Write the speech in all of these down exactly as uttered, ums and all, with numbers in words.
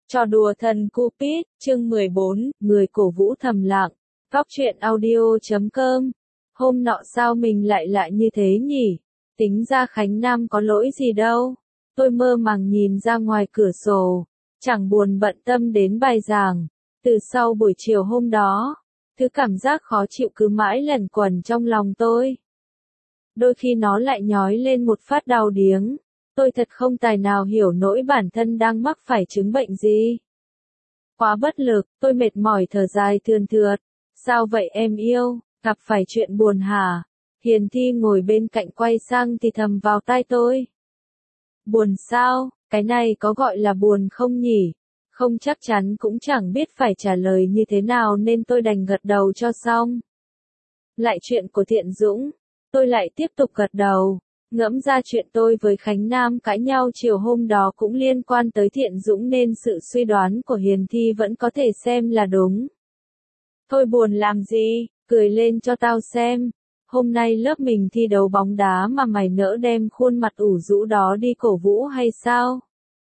Trò đùa thần Cupid, chương mười bốn, người cổ vũ thầm lặng. Góc truyện audio chấm com. Hôm nọ sao mình lại lại như thế nhỉ? Tính ra Khánh Nam có lỗi gì đâu. Tôi mơ màng nhìn ra ngoài cửa sổ, chẳng buồn bận tâm đến bài giảng. Từ sau buổi chiều hôm đó, thứ cảm giác khó chịu cứ mãi lẩn quẩn trong lòng tôi. Đôi khi nó lại nhói lên một phát đau điếng. Tôi thật không tài nào hiểu nỗi bản thân đang mắc phải chứng bệnh gì. Quá bất lực, tôi mệt mỏi thở dài thườn thượt. Sao vậy em yêu, gặp phải chuyện buồn hả? Hiền Thi ngồi bên cạnh quay sang thì thầm vào tai tôi. Buồn sao, cái này có gọi là buồn không nhỉ? Không chắc chắn cũng chẳng biết phải trả lời như thế nào nên tôi đành gật đầu cho xong. Lại chuyện của Thiện Dũng, tôi lại tiếp tục gật đầu. Ngẫm ra chuyện tôi với Khánh Nam cãi nhau chiều hôm đó cũng liên quan tới Thiện Dũng nên sự suy đoán của Hiền Thi vẫn có thể xem là đúng. Thôi buồn làm gì, cười lên cho tao xem. Hôm nay lớp mình thi đấu bóng đá mà mày nỡ đem khuôn mặt ủ rũ đó đi cổ vũ hay sao?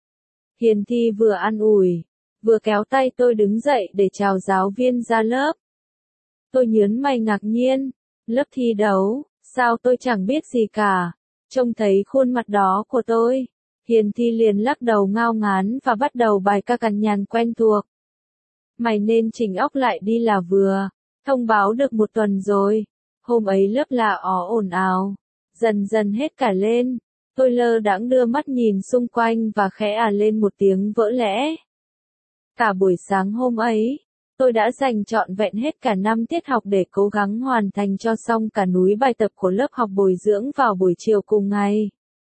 Hiền Thi vừa an ủi, vừa kéo tay tôi đứng dậy để chào giáo viên ra lớp. Tôi nhớn mày ngạc nhiên, lớp thi đấu, sao tôi chẳng biết gì cả. Trông thấy khuôn mặt đó của tôi, Hiền Thi liền lắc đầu ngao ngán và bắt đầu bài ca cằn nhằn quen thuộc. Mày nên chỉnh óc lại đi là vừa, thông báo được một tuần rồi. Hôm ấy lớp là ó ồn ào, dần dần hết cả lên. Tôi lơ đãng đưa mắt nhìn xung quanh và khẽ à lên một tiếng vỡ lẽ. Cả buổi sáng hôm ấy, tôi đã dành trọn vẹn hết cả năm tiết học để cố gắng hoàn thành cho xong cả núi bài tập của lớp học bồi dưỡng vào buổi chiều cùng ngày.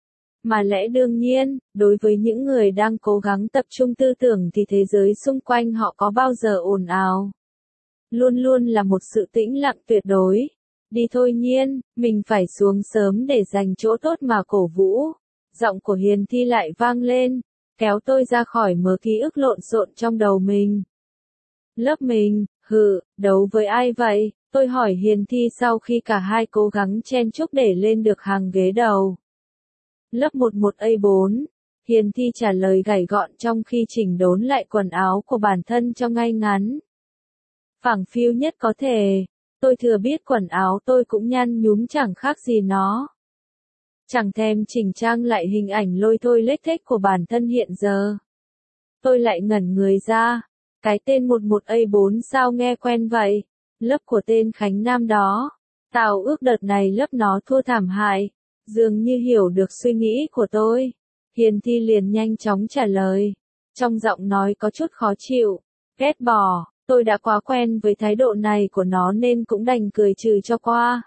Mà lẽ đương nhiên, đối với những người đang cố gắng tập trung tư tưởng thì thế giới xung quanh họ có bao giờ ồn ào. Luôn luôn là một sự tĩnh lặng tuyệt đối. Đi thôi Nhiên, mình phải xuống sớm để dành chỗ tốt mà cổ vũ. Giọng của Hiền Thi lại vang lên, kéo tôi ra khỏi mớ ký ức lộn xộn trong đầu mình. Lớp mình, hừ, đấu với ai vậy? Tôi hỏi Hiền Thi sau khi cả hai cố gắng chen chúc để lên được hàng ghế đầu. Lớp mười một A bốn, Hiền Thi trả lời gảy gọn trong khi chỉnh đốn lại quần áo của bản thân cho ngay ngắn. Phẳng phiu nhất có thể, tôi thừa biết quần áo tôi cũng nhăn nhúm chẳng khác gì nó. Chẳng thèm chỉnh trang lại hình ảnh lôi thôi lếch thếch của bản thân hiện giờ. Tôi lại ngẩn người ra. Cái tên mười một A bốn sao nghe quen vậy? Lớp của tên Khánh Nam đó. Tao ước đợt này lớp nó thua thảm hại. Dường như hiểu được suy nghĩ của tôi. Hiền Thi liền nhanh chóng trả lời. Trong giọng nói có chút khó chịu. Ghét bỏ, tôi đã quá quen với thái độ này của nó nên cũng đành cười trừ cho qua.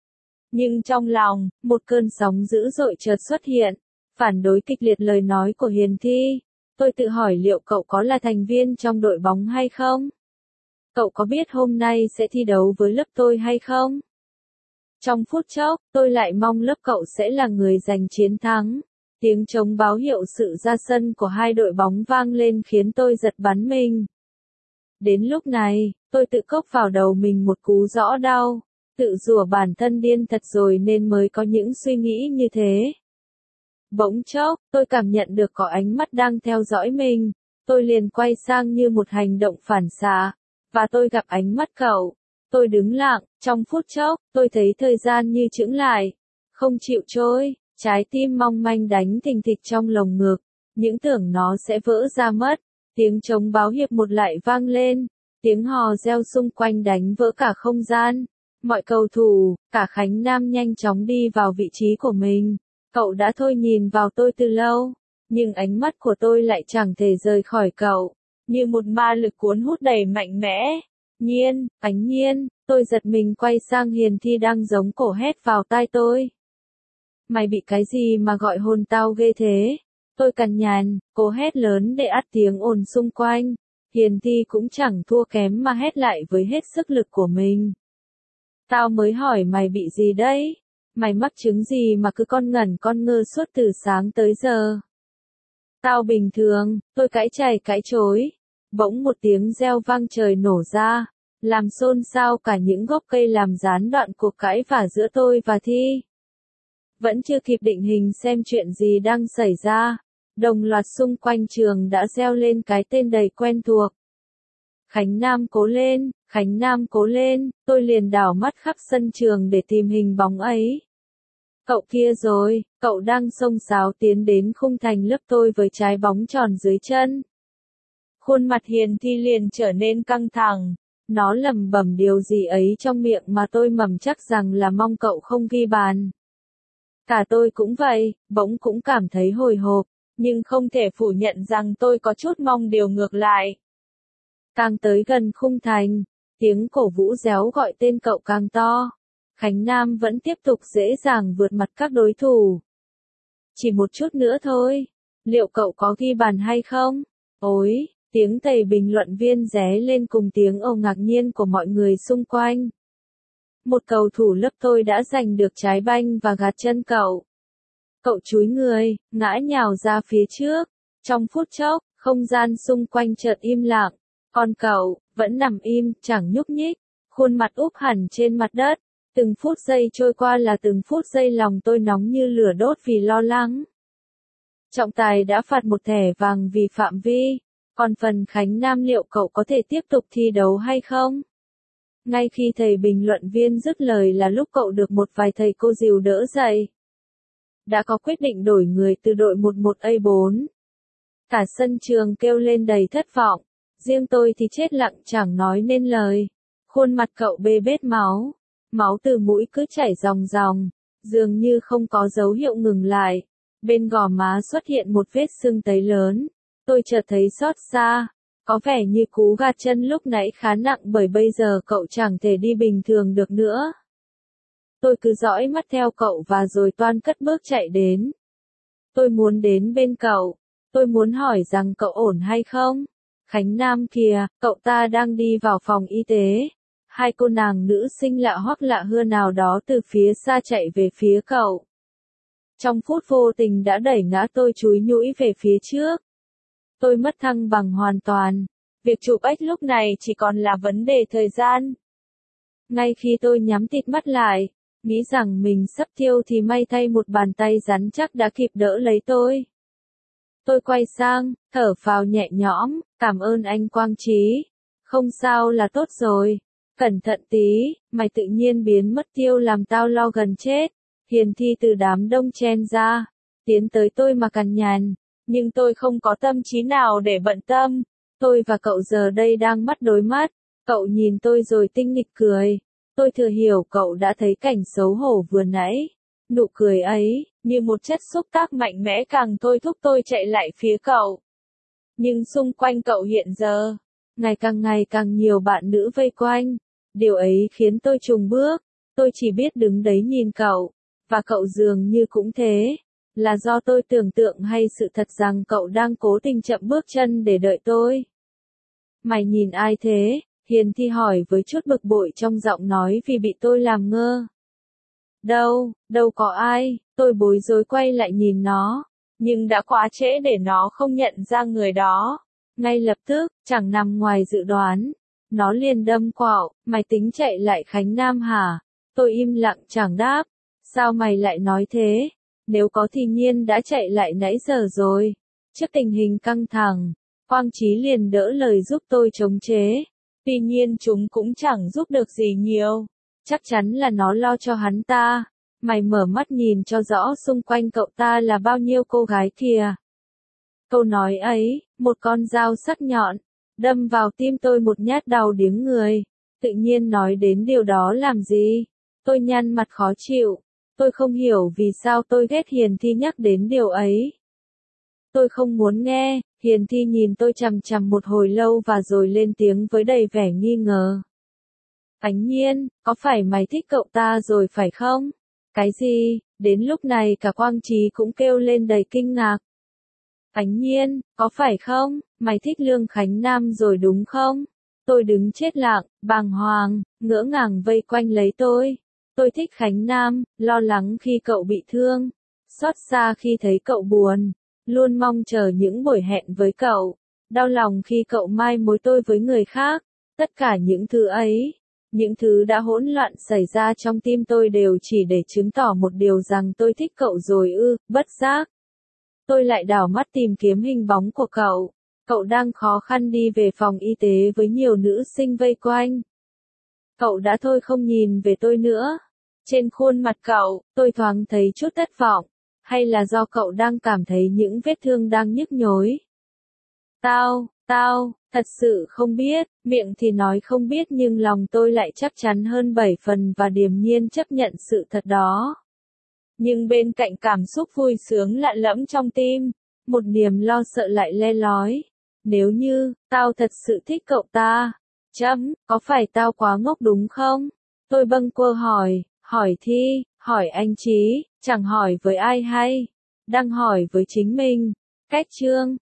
Nhưng trong lòng, một cơn sóng dữ dội chợt xuất hiện. Phản đối kịch liệt lời nói của Hiền Thi. Tôi tự hỏi liệu cậu có là thành viên trong đội bóng hay không? Cậu có biết hôm nay sẽ thi đấu với lớp tôi hay không? Trong phút chốc, tôi lại mong lớp cậu sẽ là người giành chiến thắng. Tiếng trống báo hiệu sự ra sân của hai đội bóng vang lên khiến tôi giật bắn mình. Đến lúc này, tôi tự cốc vào đầu mình một cú rõ đau. Tự rủa bản thân điên thật rồi nên mới có những suy nghĩ như thế. Bỗng chốc, tôi cảm nhận được có ánh mắt đang theo dõi mình. Tôi liền quay sang như một hành động phản xạ. Và tôi gặp ánh mắt cậu. Tôi đứng lặng, trong phút chốc, tôi thấy thời gian như chững lại. Không chịu trôi, trái tim mong manh đánh thình thịch trong lồng ngực. Những tưởng nó sẽ vỡ ra mất. Tiếng trống báo hiệp một lại vang lên. Tiếng hò reo xung quanh đánh vỡ cả không gian. Mọi cầu thủ, cả Khánh Nam nhanh chóng đi vào vị trí của mình. Cậu đã thôi nhìn vào tôi từ lâu, nhưng ánh mắt của tôi lại chẳng thể rời khỏi cậu, như một ma lực cuốn hút đầy mạnh mẽ. Nhiên, Ánh Nhiên, tôi giật mình quay sang Hiền Thi đang giống cổ hét vào tai tôi. Mày bị cái gì mà gọi hồn tao ghê thế? Tôi cằn nhằn, cố hét lớn để át tiếng ồn xung quanh. Hiền Thi cũng chẳng thua kém mà hét lại với hết sức lực của mình. Tao mới hỏi mày bị gì đấy? Mày mắc chứng gì mà cứ con ngẩn con ngơ suốt từ sáng tới giờ? Tao bình thường, tôi cãi chày cãi chối. Bỗng một tiếng reo vang trời nổ ra, làm xôn xao cả những gốc cây làm gián đoạn cuộc cãi vã giữa tôi và Thi. Vẫn chưa kịp định hình xem chuyện gì đang xảy ra. Đồng loạt xung quanh trường đã reo lên cái tên đầy quen thuộc. Khánh Nam cố lên, Khánh Nam cố lên, tôi liền đảo mắt khắp sân trường để tìm hình bóng ấy. Cậu kia rồi, cậu đang xông xáo tiến đến khung thành lớp tôi với trái bóng tròn dưới chân. Khuôn mặt Hiền Thi liền trở nên căng thẳng. Nó lẩm bẩm điều gì ấy trong miệng mà tôi mầm chắc rằng là mong cậu không ghi bàn. Cả tôi cũng vậy, bỗng cũng cảm thấy hồi hộp, nhưng không thể phủ nhận rằng tôi có chút mong điều ngược lại. Càng tới gần khung thành, tiếng cổ vũ réo gọi tên cậu càng to. Khánh Nam vẫn tiếp tục dễ dàng vượt mặt các đối thủ. Chỉ một chút nữa thôi, liệu cậu có ghi bàn hay không? Ôi, tiếng thầy bình luận viên ré lên cùng tiếng ồ ngạc nhiên của mọi người xung quanh. Một cầu thủ lớp tôi đã giành được trái banh và gạt chân cậu. Cậu chúi người, ngã nhào ra phía trước. Trong phút chốc, không gian xung quanh chợt im lặng. Còn cậu, vẫn nằm im, chẳng nhúc nhích. Khuôn mặt úp hẳn trên mặt đất. Từng phút giây trôi qua là từng phút giây lòng tôi nóng như lửa đốt vì lo lắng. Trọng tài đã phạt một thẻ vàng vì phạm vi. Còn phần Khánh Nam liệu cậu có thể tiếp tục thi đấu hay không? Ngay khi thầy bình luận viên dứt lời là lúc cậu được một vài thầy cô dìu đỡ dậy. Đã có quyết định đổi người từ đội mười một A bốn. Cả sân trường kêu lên đầy thất vọng. Riêng tôi thì chết lặng chẳng nói nên lời. Khuôn mặt cậu bê bết máu. Máu từ mũi cứ chảy ròng ròng. Dường như không có dấu hiệu ngừng lại. Bên gò má xuất hiện một vết sưng tấy lớn. Tôi chợt thấy xót xa. Có vẻ như cú gạt chân lúc nãy khá nặng bởi bây giờ cậu chẳng thể đi bình thường được nữa. Tôi cứ dõi mắt theo cậu và rồi toan cất bước chạy đến. Tôi muốn đến bên cậu. Tôi muốn hỏi rằng cậu ổn hay không? Khánh Nam kìa, cậu ta đang đi vào phòng y tế. Hai cô nàng nữ sinh lạ hoắc lạ hưa nào đó từ phía xa chạy về phía cậu. Trong phút vô tình đã đẩy ngã tôi chúi nhũi về phía trước. Tôi mất thăng bằng hoàn toàn. Việc chụp ếch lúc này chỉ còn là vấn đề thời gian. Ngay khi tôi nhắm tịt mắt lại, nghĩ rằng mình sắp thiêu thì may thay một bàn tay rắn chắc đã kịp đỡ lấy tôi. Tôi quay sang, thở phào nhẹ nhõm, cảm ơn anh Quang Trí. Không sao là tốt rồi. Cẩn thận tí, mày tự nhiên biến mất tiêu làm tao lo gần chết. Hiền Thi từ đám đông chen ra, tiến tới tôi mà cằn nhằn. Nhưng tôi không có tâm trí nào để bận tâm. Tôi và cậu giờ đây đang mắt đối mắt. Cậu nhìn tôi rồi tinh nghịch cười. Tôi thừa hiểu cậu đã thấy cảnh xấu hổ vừa nãy. Nụ cười ấy, như một chất xúc tác mạnh mẽ càng thôi thúc tôi chạy lại phía cậu. Nhưng xung quanh cậu hiện giờ, ngày càng ngày càng nhiều bạn nữ vây quanh. Điều ấy khiến tôi chùng bước. Tôi chỉ biết đứng đấy nhìn cậu. Và cậu dường như cũng thế. Là do tôi tưởng tượng hay sự thật rằng cậu đang cố tình chậm bước chân để đợi tôi? Mày nhìn ai thế? Hiền Thi hỏi với chút bực bội trong giọng nói vì bị tôi làm ngơ. Đâu, đâu có ai, tôi bối rối quay lại nhìn nó. Nhưng đã quá trễ để nó không nhận ra người đó. Ngay lập tức, chẳng nằm ngoài dự đoán. Nó liền đâm quạo, mày tính chạy lại Khánh Nam hả? Tôi im lặng chẳng đáp. Sao mày lại nói thế? Nếu có thì nhiên đã chạy lại nãy giờ rồi. Trước tình hình căng thẳng, Quang Trí liền đỡ lời giúp tôi chống chế. Tuy nhiên chúng cũng chẳng giúp được gì nhiều. Chắc chắn là nó lo cho hắn ta. Mày mở mắt nhìn cho rõ xung quanh cậu ta là bao nhiêu cô gái kìa. Câu nói ấy, một con dao sắc nhọn, đâm vào tim tôi một nhát đau điếng người. Tự nhiên nói đến điều đó làm gì? Tôi nhăn mặt khó chịu. Tôi không hiểu vì sao tôi ghét Hiền Thi nhắc đến điều ấy. Tôi không muốn nghe. Hiền Thi nhìn tôi chằm chằm một hồi lâu và rồi lên tiếng với đầy vẻ nghi ngờ. Ánh Nhiên, có phải mày thích cậu ta rồi phải không? Cái gì? Đến lúc này cả Quang Trí cũng kêu lên đầy kinh ngạc. Ánh Nhiên, có phải không? Mày thích Lương Khánh Nam rồi đúng không? Tôi đứng chết lặng, bàng hoàng, ngỡ ngàng vây quanh lấy tôi. Tôi thích Khánh Nam, lo lắng khi cậu bị thương, xót xa khi thấy cậu buồn, luôn mong chờ những buổi hẹn với cậu, đau lòng khi cậu mai mối tôi với người khác. Tất cả những thứ ấy, những thứ đã hỗn loạn xảy ra trong tim tôi đều chỉ để chứng tỏ một điều rằng tôi thích cậu rồi ư, bất giác. tôi lại đảo mắt tìm kiếm hình bóng của cậu. Cậu đang khó khăn đi về phòng y tế với nhiều nữ sinh vây quanh. Cậu đã thôi không nhìn về tôi nữa. Trên khuôn mặt cậu, tôi thoáng thấy chút thất vọng. Hay là do cậu đang cảm thấy những vết thương đang nhức nhối? Tao, tao, thật sự không biết, miệng thì nói không biết nhưng lòng tôi lại chắc chắn hơn bảy phần và điềm nhiên chấp nhận sự thật đó. Nhưng bên cạnh cảm xúc vui sướng lạ lẫm trong tim, một niềm lo sợ lại le lói. Nếu như, tao thật sự thích cậu ta, chấm, có phải tao quá ngốc đúng không? Tôi bâng quơ hỏi, hỏi Thi, hỏi anh Chí, chẳng hỏi với ai hay, đang hỏi với chính mình. Cách chương